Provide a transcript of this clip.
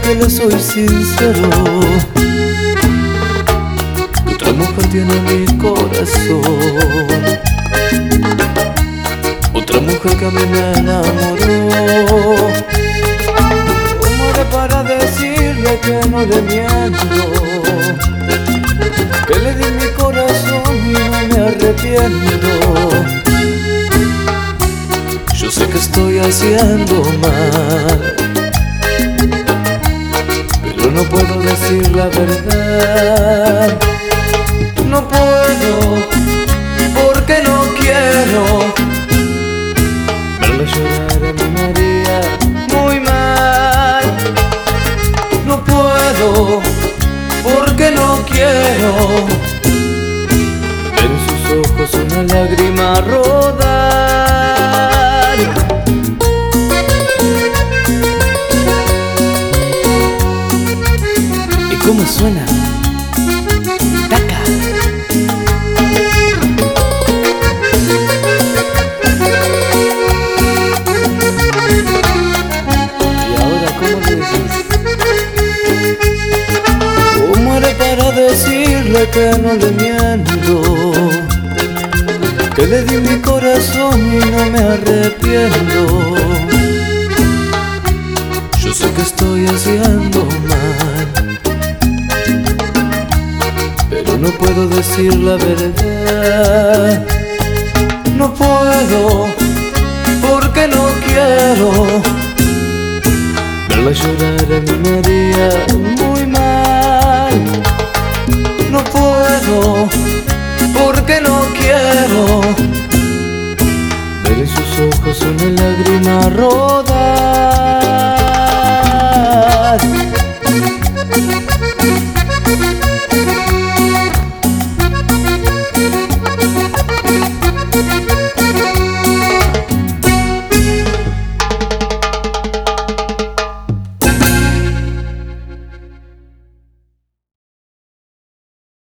que le soy sincero. Otra mujer tiene mi corazón, otra mujer que a mí me enamoró. ¿Cómo haré para decirle que no le miento? Que le di mi corazón y no me arrepiento. Yo sé que estoy haciendo mal, pero no puedo decir la verdad. No puedo, porque no quiero verla llorar a mi María muy mal. No puedo, porque no quiero ver en sus ojos una lágrima rodar. ¿Y cómo suena? ¡Taca! ¿Y ahora cómo le decís? ¿Cómo haré para decirle que no le miento? Que le di mi corazón y no me arrepiento. Yo sé que estoy haciendo mal, pero no puedo decir la verdad. No puedo, porque no quiero verla llorar a mi María muy mal. No puedo, porque no quiero ver en sus ojos una lágrima roja.